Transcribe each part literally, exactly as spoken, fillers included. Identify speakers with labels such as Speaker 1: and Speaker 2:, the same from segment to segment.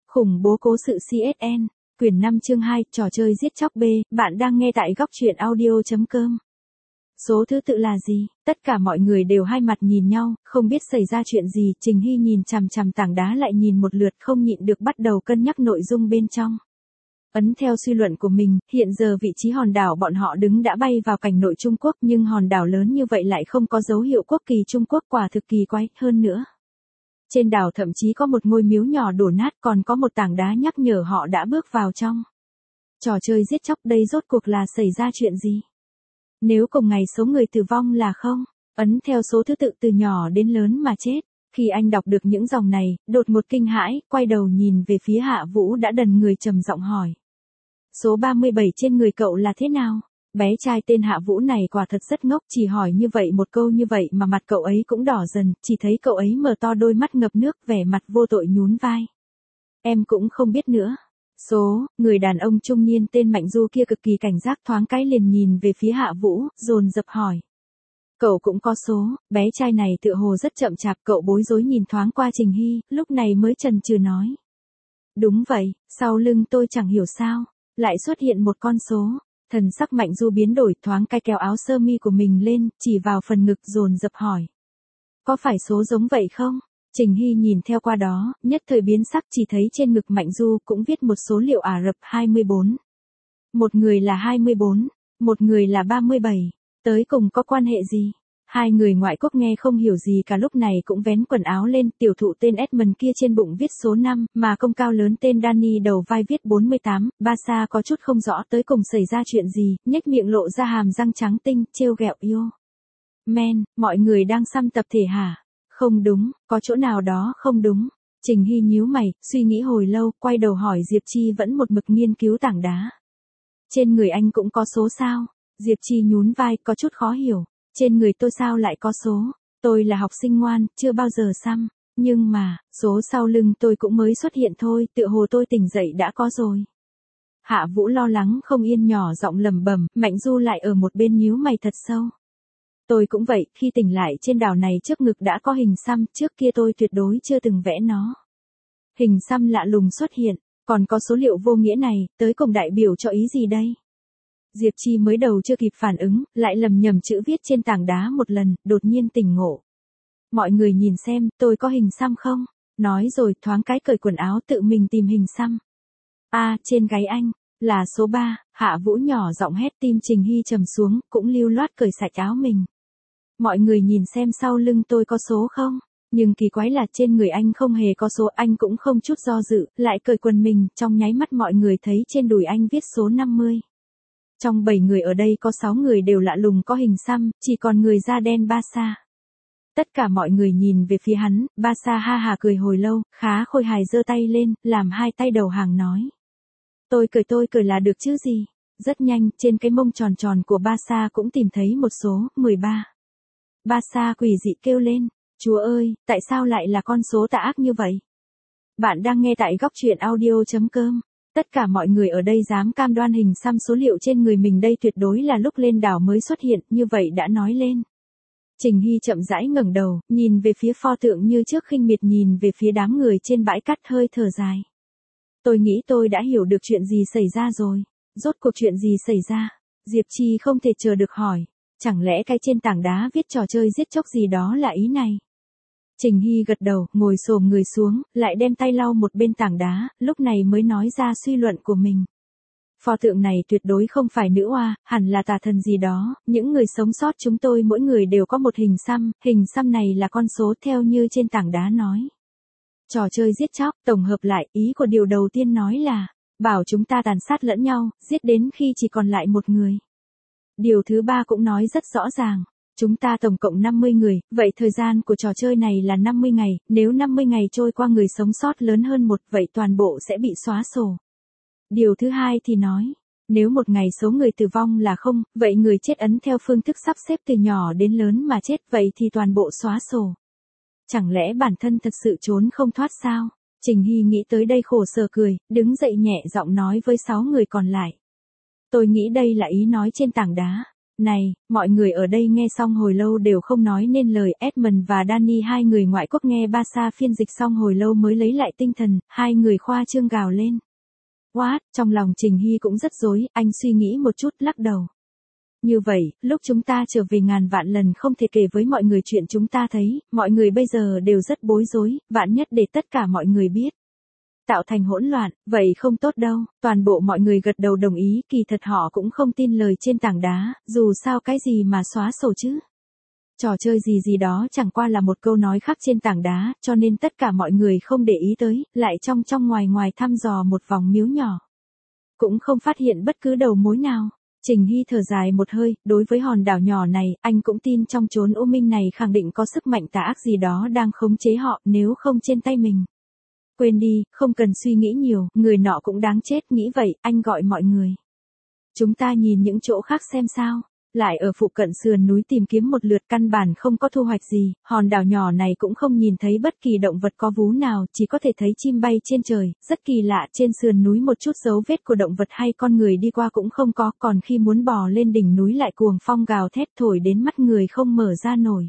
Speaker 1: Khủng bố cố sự xê ét en, quyển năm chương hai, trò chơi giết chóc B, bạn đang nghe tại góc truyện audio.com. Số thứ tự là gì? Tất cả mọi người đều hai mặt nhìn nhau, không biết xảy ra chuyện gì, Trình Hy nhìn chằm chằm tảng đá lại nhìn một lượt không nhịn được bắt đầu cân nhắc nội dung bên trong. Ấn theo suy luận của mình, hiện giờ vị trí hòn đảo bọn họ đứng đã bay vào cảnh nội Trung Quốc nhưng hòn đảo lớn như vậy lại không có dấu hiệu quốc kỳ Trung Quốc, quả thực kỳ quái. Hơn nữa, trên đảo thậm chí có một ngôi miếu nhỏ đổ nát, còn có một tảng đá nhắc nhở họ đã bước vào trong. Trò chơi giết chóc đây rốt cuộc là xảy ra chuyện gì? Nếu cùng ngày số người tử vong là không, ấn theo số thứ tự từ nhỏ đến lớn mà chết. Khi anh đọc được những dòng này, đột một kinh hãi, quay đầu nhìn về phía Hạ Vũ đã đần người trầm giọng hỏi. Số ba mươi bảy trên người cậu là thế nào? Bé trai tên Hạ Vũ này quả thật rất ngốc, chỉ hỏi như vậy một câu như vậy mà mặt cậu ấy cũng đỏ dần, chỉ thấy cậu ấy mở to đôi mắt ngập nước, vẻ mặt vô tội nhún vai. Em cũng không biết nữa. Số, người đàn ông trung niên tên Mạnh Du kia cực kỳ cảnh giác, thoáng cái liền nhìn về phía Hạ Vũ, dồn dập hỏi. Cậu cũng có số, bé trai này tựa hồ rất chậm chạp, cậu bối rối nhìn thoáng qua Trình Hy, lúc này mới chần chừ nói. Đúng vậy, sau lưng tôi chẳng hiểu sao, lại xuất hiện một con số. Thần sắc Mạnh Du biến đổi, thoáng cái kéo áo sơ mi của mình lên, chỉ vào phần ngực dồn dập hỏi. Có phải số giống vậy không? Trình Hy nhìn theo qua đó, nhất thời biến sắc, chỉ thấy trên ngực Mạnh Du cũng viết một số liệu Ả Rập hai mươi bốn. Một người là hai mươi bốn, một người là ba mươi bảy, tới cùng có quan hệ gì? Hai người ngoại quốc nghe không hiểu gì cả, lúc này cũng vén quần áo lên, tiểu thụ tên Edmund kia trên bụng viết số năm, mà công cao lớn tên Danny đầu vai viết bốn mươi tám, Barca có chút không rõ tới cùng xảy ra chuyện gì, nhếch miệng lộ ra hàm răng trắng tinh, trêu ghẹo yêu. Men, mọi người đang săm tập thể hả? Không đúng, có chỗ nào đó không đúng. Trình Hy nhíu mày, suy nghĩ hồi lâu, quay đầu hỏi Diệp Chi vẫn một mực nghiên cứu tảng đá. Trên người anh cũng có số sao? Diệp Chi nhún vai, có chút khó hiểu. Trên người tôi sao lại có số? Tôi là học sinh ngoan, chưa bao giờ xăm. Nhưng mà, số sau lưng tôi cũng mới xuất hiện thôi, tựa hồ tôi tỉnh dậy đã có rồi. Hạ Vũ lo lắng không yên nhỏ giọng lẩm bẩm, Mạnh Du lại ở một bên nhíu mày thật sâu. Tôi cũng vậy, khi tỉnh lại trên đảo này trước ngực đã có hình xăm, trước kia tôi tuyệt đối chưa từng vẽ nó. Hình xăm lạ lùng xuất hiện, còn có số liệu vô nghĩa này, tới cùng đại biểu cho ý gì đây? Diệp Chi mới đầu chưa kịp phản ứng, lại lầm nhầm chữ viết trên tảng đá một lần, đột nhiên tỉnh ngộ. Mọi người nhìn xem, tôi có hình xăm không? Nói rồi thoáng cái cởi quần áo tự mình tìm hình xăm. A, à, trên gáy anh, là số ba, Hạ Vũ nhỏ giọng hét, tim Trình Hy trầm xuống, cũng lưu loát cởi sạch áo mình. Mọi người nhìn xem sau lưng tôi có số không? Nhưng kỳ quái là trên người anh không hề có số, anh cũng không chút do dự, lại cởi quần mình, trong nháy mắt mọi người thấy trên đùi anh viết số năm mươi. Trong bảy người ở đây có sáu người đều lạ lùng có hình xăm, chỉ còn người da đen Barca. Tất cả mọi người nhìn về phía hắn, Barca ha hà cười hồi lâu, khá khôi hài giơ tay lên, làm hai tay đầu hàng nói. Tôi cười tôi cười là được chứ gì. Rất nhanh, trên cái mông tròn tròn của Barca cũng tìm thấy một số, mười ba. Barca quỷ dị kêu lên, Chúa ơi, tại sao lại là con số tà ác như vậy? Bạn đang nghe tại góc truyện audio.com. Tất cả mọi người ở đây dám cam đoan hình xăm số liệu trên người mình đây tuyệt đối là lúc lên đảo mới xuất hiện, như vậy đã nói lên. Trình Hy chậm rãi ngẩng đầu, nhìn về phía pho tượng như trước khinh miệt, nhìn về phía đám người trên bãi cát, hơi thở dài. Tôi nghĩ tôi đã hiểu được chuyện gì xảy ra rồi. Rốt cuộc chuyện gì xảy ra? Diệp Chi không thể chờ được hỏi. Chẳng lẽ cái trên tảng đá viết trò chơi giết chóc gì đó là ý này? Trình Hy gật đầu, ngồi xổm người xuống, lại đem tay lau một bên tảng đá, lúc này mới nói ra suy luận của mình. Pho tượng này tuyệt đối không phải nữ oa, hẳn là tà thần gì đó, những người sống sót chúng tôi mỗi người đều có một hình xăm, hình xăm này là con số theo như trên tảng đá nói. Trò chơi giết chóc, tổng hợp lại, ý của điều đầu tiên nói là, bảo chúng ta tàn sát lẫn nhau, giết đến khi chỉ còn lại một người. Điều thứ ba cũng nói rất rõ ràng. Chúng ta tổng cộng năm mươi người, vậy thời gian của trò chơi này là năm mươi ngày, nếu năm mươi ngày trôi qua người sống sót lớn hơn một, vậy toàn bộ sẽ bị xóa sổ. Điều thứ hai thì nói, nếu một ngày số người tử vong là không, vậy người chết ấn theo phương thức sắp xếp từ nhỏ đến lớn mà chết, vậy thì toàn bộ xóa sổ. Chẳng lẽ bản thân thật sự trốn không thoát sao? Trình Hy nghĩ tới đây khổ sở cười, đứng dậy nhẹ giọng nói với sáu người còn lại. Tôi nghĩ đây là ý nói trên tảng đá. Này, mọi người ở đây nghe xong hồi lâu đều không nói nên lời. Edmund và Danny hai người ngoại quốc nghe Barca phiên dịch xong hồi lâu mới lấy lại tinh thần, hai người khoa trương gào lên. What, trong lòng Trình Hy cũng rất rối, anh suy nghĩ một chút lắc đầu. Như vậy, lúc chúng ta trở về ngàn vạn lần không thể kể với mọi người chuyện chúng ta thấy, mọi người bây giờ đều rất bối rối, vạn nhất để tất cả mọi người biết. Tạo thành hỗn loạn, vậy không tốt đâu, toàn bộ mọi người gật đầu đồng ý, kỳ thật họ cũng không tin lời trên tảng đá, dù sao cái gì mà xóa sổ chứ. Trò chơi gì gì đó chẳng qua là một câu nói khắc trên tảng đá, cho nên tất cả mọi người không để ý tới, lại trong trong ngoài ngoài thăm dò một vòng miếu nhỏ. Cũng không phát hiện bất cứ đầu mối nào. Trình Hy thở dài một hơi, đối với hòn đảo nhỏ này, anh cũng tin trong chốn u minh này khẳng định có sức mạnh tà ác gì đó đang khống chế họ, nếu không trên tay mình. Quên đi, không cần suy nghĩ nhiều, người nọ cũng đáng chết, nghĩ vậy, anh gọi mọi người. Chúng ta nhìn những chỗ khác xem sao. Lại ở phụ cận sườn núi tìm kiếm một lượt căn bản không có thu hoạch gì, hòn đảo nhỏ này cũng không nhìn thấy bất kỳ động vật có vú nào, chỉ có thể thấy chim bay trên trời, rất kỳ lạ, trên sườn núi một chút dấu vết của động vật hay con người đi qua cũng không có, còn khi muốn bò lên đỉnh núi lại cuồng phong gào thét thổi đến mắt người không mở ra nổi.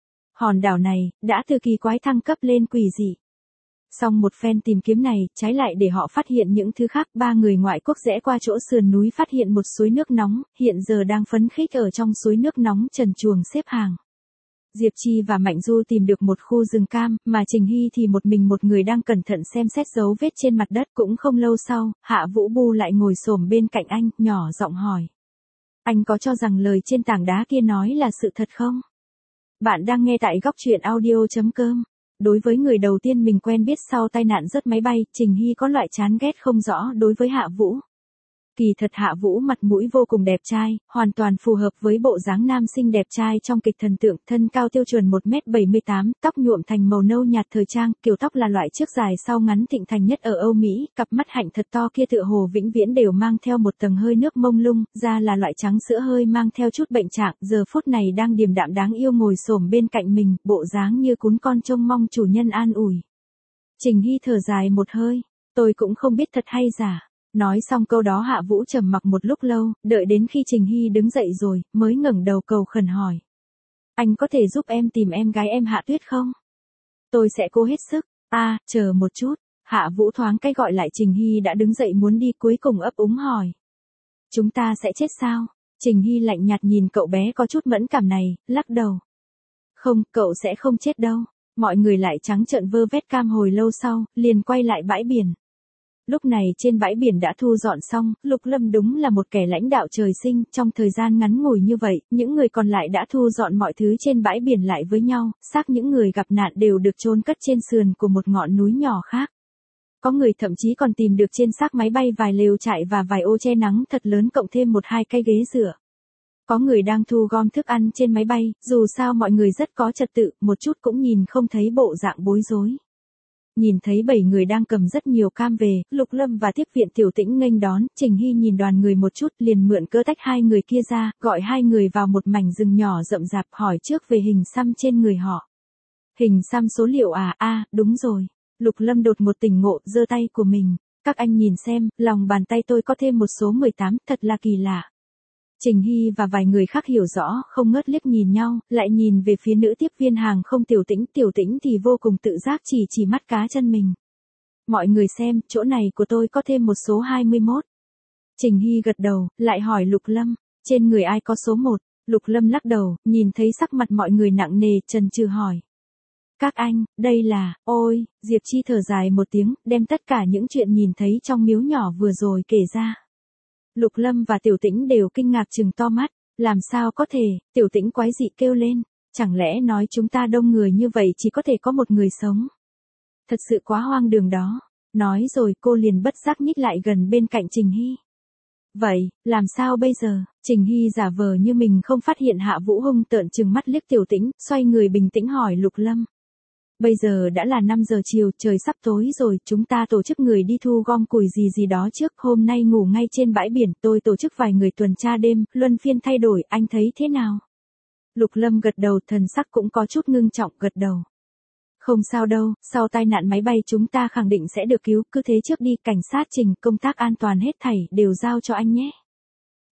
Speaker 1: Hòn đảo này, đã từ kỳ quái thăng cấp lên quỷ dị. Xong một phen tìm kiếm này, trái lại để họ phát hiện những thứ khác, ba người ngoại quốc rẽ qua chỗ sườn núi phát hiện một suối nước nóng, hiện giờ đang phấn khích ở trong suối nước nóng trần truồng xếp hàng. Diệp Chi và Mạnh Du tìm được một khu rừng cam, mà Trình Hy thì một mình một người đang cẩn thận xem xét dấu vết trên mặt đất. Cũng không lâu sau, Hạ Vũ Bu lại ngồi xổm bên cạnh anh, nhỏ giọng hỏi. Anh có cho rằng lời trên tảng đá kia nói là sự thật không? Bạn đang nghe tại góc truyện audio chấm com. Đối với người đầu tiên mình quen biết sau tai nạn rớt máy bay, Trình Hy có loại chán ghét không rõ đối với Hạ Vũ. Kỳ thật Hạ Vũ mặt mũi vô cùng đẹp trai, hoàn toàn phù hợp với bộ dáng nam sinh đẹp trai trong kịch thần tượng, thân cao tiêu chuẩn một mét bảy mươi tám, tóc nhuộm thành màu nâu nhạt thời trang, kiểu tóc là loại trước dài sau ngắn thịnh hành nhất ở Âu Mỹ, cặp mắt hạnh thật to kia tựa hồ vĩnh viễn đều mang theo một tầng hơi nước mông lung, da là loại trắng sữa hơi mang theo chút bệnh trạng, giờ phút này đang điềm đạm đáng yêu ngồi xổm bên cạnh mình, bộ dáng như cún con trông mong chủ nhân an ủi. Trình Hy thở dài một hơi, tôi cũng không biết thật hay giả. Nói xong câu đó Hạ Vũ trầm mặc một lúc lâu, đợi đến khi Trình Hy đứng dậy rồi, mới ngẩng đầu cầu khẩn hỏi. Anh có thể giúp em tìm em gái em Hạ Tuyết không? Tôi sẽ cố hết sức. A, à, chờ một chút. Hạ Vũ thoáng cái gọi lại Trình Hy đã đứng dậy muốn đi, cuối cùng ấp úng hỏi. Chúng ta sẽ chết sao? Trình Hy lạnh nhạt nhìn cậu bé có chút mẫn cảm này, lắc đầu. Không, cậu sẽ không chết đâu. Mọi người lại trắng trợn vơ vét cam hồi lâu sau, liền quay lại bãi biển. Lúc này trên bãi biển đã thu dọn xong, Lục Lâm đúng là một kẻ lãnh đạo trời sinh, trong thời gian ngắn ngủi như vậy, những người còn lại đã thu dọn mọi thứ trên bãi biển lại với nhau, xác những người gặp nạn đều được chôn cất trên sườn của một ngọn núi nhỏ khác. Có người thậm chí còn tìm được trên xác máy bay vài lều trại và vài ô che nắng thật lớn cộng thêm một hai cái ghế dựa. Có người đang thu gom thức ăn trên máy bay, dù sao mọi người rất có trật tự, một chút cũng nhìn không thấy bộ dạng bối rối. Nhìn thấy bảy người đang cầm rất nhiều cam về, Lục Lâm và tiếp viện Tiểu Tĩnh nghênh đón, Trình Hy nhìn đoàn người một chút liền mượn cớ tách hai người kia ra, gọi hai người vào một mảnh rừng nhỏ rậm rạp hỏi trước về hình xăm trên người họ. Hình xăm số liệu à, a à, đúng rồi. Lục Lâm đột một tỉnh ngộ, giơ tay của mình. Các anh nhìn xem, lòng bàn tay tôi có thêm một số mười tám, thật là kỳ lạ. Trình Hy và vài người khác hiểu rõ, không ngớt liếc nhìn nhau, lại nhìn về phía nữ tiếp viên hàng không Tiểu Tĩnh, Tiểu Tĩnh thì vô cùng tự giác chỉ chỉ mắt cá chân mình. Mọi người xem, chỗ này của tôi có thêm một số hai mươi mốt. Trình Hy gật đầu, lại hỏi Lục Lâm, trên người ai có số một? Lục Lâm lắc đầu, nhìn thấy sắc mặt mọi người nặng nề, chần chừ hỏi. Các anh, đây là, ôi, Diệp Chi thở dài một tiếng, đem tất cả những chuyện nhìn thấy trong miếu nhỏ vừa rồi kể ra. Lục Lâm và Tiểu Tĩnh đều kinh ngạc trừng to mắt, làm sao có thể, Tiểu Tĩnh quái dị kêu lên, chẳng lẽ nói chúng ta đông người như vậy chỉ có thể có một người sống. Thật sự quá hoang đường đó, nói rồi cô liền bất giác nhích lại gần bên cạnh Trình Hy. Vậy, làm sao bây giờ? Trình Hy giả vờ như mình không phát hiện Hạ Vũ hung tợn trừng mắt liếc Tiểu Tĩnh, xoay người bình tĩnh hỏi Lục Lâm. Bây giờ đã là năm giờ chiều, trời sắp tối rồi, chúng ta tổ chức người đi thu gom củi gì gì đó trước, hôm nay ngủ ngay trên bãi biển, tôi tổ chức vài người tuần tra đêm, luân phiên thay đổi, anh thấy thế nào? Lục Lâm gật đầu, thần sắc cũng có chút ngưng trọng, gật đầu. Không sao đâu, sau tai nạn máy bay chúng ta khẳng định sẽ được cứu, cứ thế trước đi, cảnh sát Trình, công tác an toàn hết thảy đều giao cho anh nhé.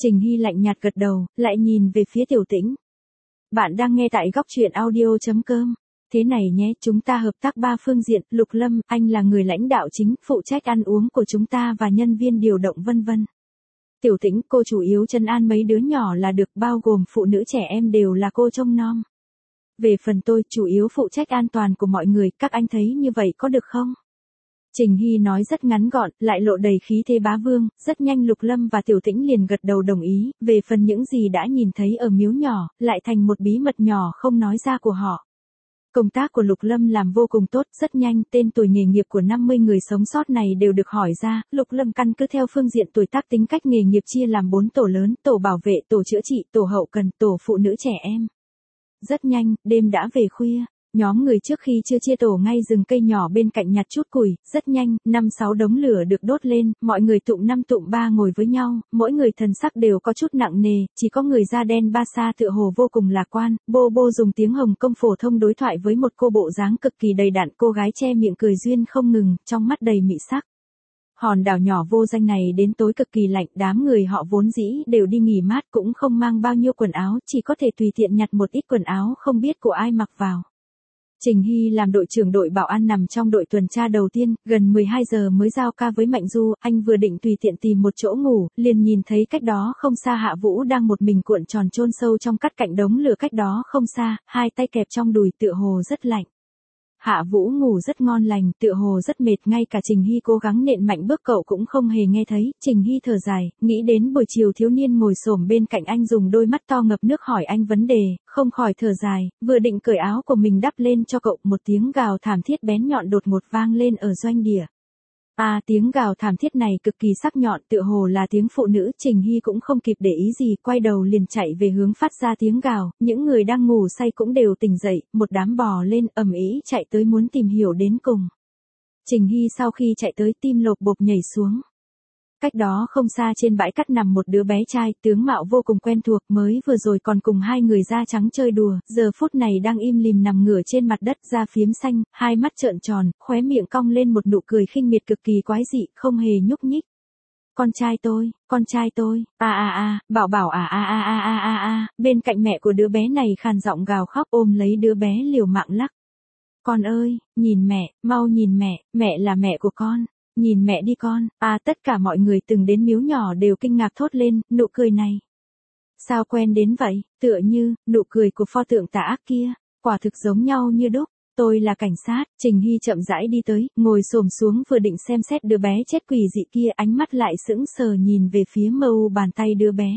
Speaker 1: Trình Hy lạnh nhạt gật đầu, lại nhìn về phía Tiểu Tĩnh. Bạn đang nghe tại góc truyện audio.com. Thế này nhé, chúng ta hợp tác ba phương diện, Lục Lâm, anh là người lãnh đạo chính, phụ trách ăn uống của chúng ta và nhân viên điều động vân vân. Tiểu Tĩnh, cô chủ yếu trấn an mấy đứa nhỏ là được, bao gồm phụ nữ trẻ em đều là cô trông nom. Về phần tôi, chủ yếu phụ trách an toàn của mọi người, các anh thấy như vậy có được không? Trình Hy nói rất ngắn gọn, lại lộ đầy khí thế bá vương, rất nhanh Lục Lâm và Tiểu Tĩnh liền gật đầu đồng ý, về phần những gì đã nhìn thấy ở miếu nhỏ, lại thành một bí mật nhỏ không nói ra của họ. Công tác của Lục Lâm làm vô cùng tốt, rất nhanh, tên tuổi nghề nghiệp của năm mươi người sống sót này đều được hỏi ra, Lục Lâm căn cứ theo phương diện tuổi tác tính cách nghề nghiệp chia làm bốn tổ lớn, tổ bảo vệ, tổ chữa trị, tổ hậu cần, tổ phụ nữ trẻ em. Rất nhanh, đêm đã về khuya. Nhóm người trước khi chưa chia tổ ngay rừng cây nhỏ bên cạnh nhặt chút củi, rất nhanh, năm sáu đống lửa được đốt lên, mọi người tụm năm tụm ba ngồi với nhau, mỗi người thần sắc đều có chút nặng nề, chỉ có người da đen ba sa tựa hồ vô cùng lạc quan, bô bô dùng tiếng Hồng Kông phổ thông đối thoại với một cô bộ dáng cực kỳ đầy đặn, cô gái che miệng cười duyên không ngừng, trong mắt đầy mị sắc. Hòn đảo nhỏ vô danh này đến tối cực kỳ lạnh, đám người họ vốn dĩ đều đi nghỉ mát cũng không mang bao nhiêu quần áo, chỉ có thể tùy tiện nhặt một ít quần áo không biết của ai mặc vào. Trình Hy làm đội trưởng đội bảo an nằm trong đội tuần tra đầu tiên, gần mười hai giờ mới giao ca với Mạnh Du, anh vừa định tùy tiện tìm một chỗ ngủ, liền nhìn thấy cách đó không xa Hạ Vũ đang một mình cuộn tròn chôn sâu trong cắt cạnh đống lửa cách đó không xa, hai tay kẹp trong đùi tựa hồ rất lạnh. Hạ Vũ ngủ rất ngon lành, tựa hồ rất mệt, ngay cả Trình Hy cố gắng nện mạnh bước cậu cũng không hề nghe thấy. Trình Hy thở dài, nghĩ đến buổi chiều thiếu niên ngồi xổm bên cạnh anh dùng đôi mắt to ngập nước hỏi anh vấn đề, không khỏi thở dài, vừa định cởi áo của mình đắp lên cho cậu, một tiếng gào thảm thiết bén nhọn đột ngột vang lên ở doanh địa. À, tiếng gào thảm thiết này cực kỳ sắc nhọn, tựa hồ là tiếng phụ nữ. Trình Hy cũng không kịp để ý gì, quay đầu liền chạy về hướng phát ra tiếng gào, những người đang ngủ say cũng đều tỉnh dậy, một đám bò lên ầm ĩ chạy tới muốn tìm hiểu đến cùng. Trình Hy sau khi chạy tới tim lột bột nhảy xuống. Cách đó không xa trên bãi cát nằm một đứa bé trai, tướng mạo vô cùng quen thuộc, mới vừa rồi còn cùng hai người da trắng chơi đùa, giờ phút này đang im lìm nằm ngửa trên mặt đất, da phiếm xanh, hai mắt trợn tròn, khóe miệng cong lên một nụ cười khinh miệt cực kỳ quái dị, không hề nhúc nhích. Con trai tôi, con trai tôi, a a a, bảo bảo à a a a a a a, bên cạnh mẹ của đứa bé này khàn giọng gào khóc ôm lấy đứa bé liều mạng lắc. Con ơi, nhìn mẹ, mau nhìn mẹ, mẹ là mẹ của con. Nhìn mẹ đi con, à tất cả mọi người từng đến miếu nhỏ đều kinh ngạc thốt lên, nụ cười này. Sao quen đến vậy, tựa như, nụ cười của pho tượng tà ác kia, quả thực giống nhau như đúc. Tôi là cảnh sát, Trình Hy chậm rãi đi tới, ngồi xổm xuống vừa định xem xét đứa bé chết quỷ dị kia, ánh mắt lại sững sờ nhìn về phía mờ u bàn tay đứa bé.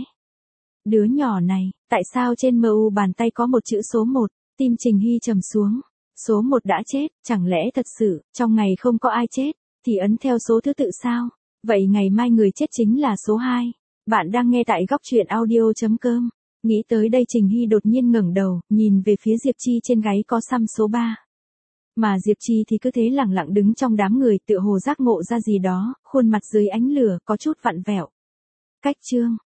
Speaker 1: Đứa nhỏ này, tại sao trên mờ u bàn tay có một chữ số một, tim Trình Hy trầm xuống. Số một đã chết, chẳng lẽ thật sự, trong ngày không có ai chết? Thì ấn theo số thứ tự sao? Vậy ngày mai người chết chính là số hai. Bạn đang nghe tại góc truyện audio.com. Nghĩ tới đây Trình Hy đột nhiên ngẩng đầu, nhìn về phía Diệp Chi trên gáy có xăm số ba. Mà Diệp Chi thì cứ thế lẳng lặng đứng trong đám người, tựa hồ giác ngộ ra gì đó, khuôn mặt dưới ánh lửa có chút vặn vẹo. Cách chương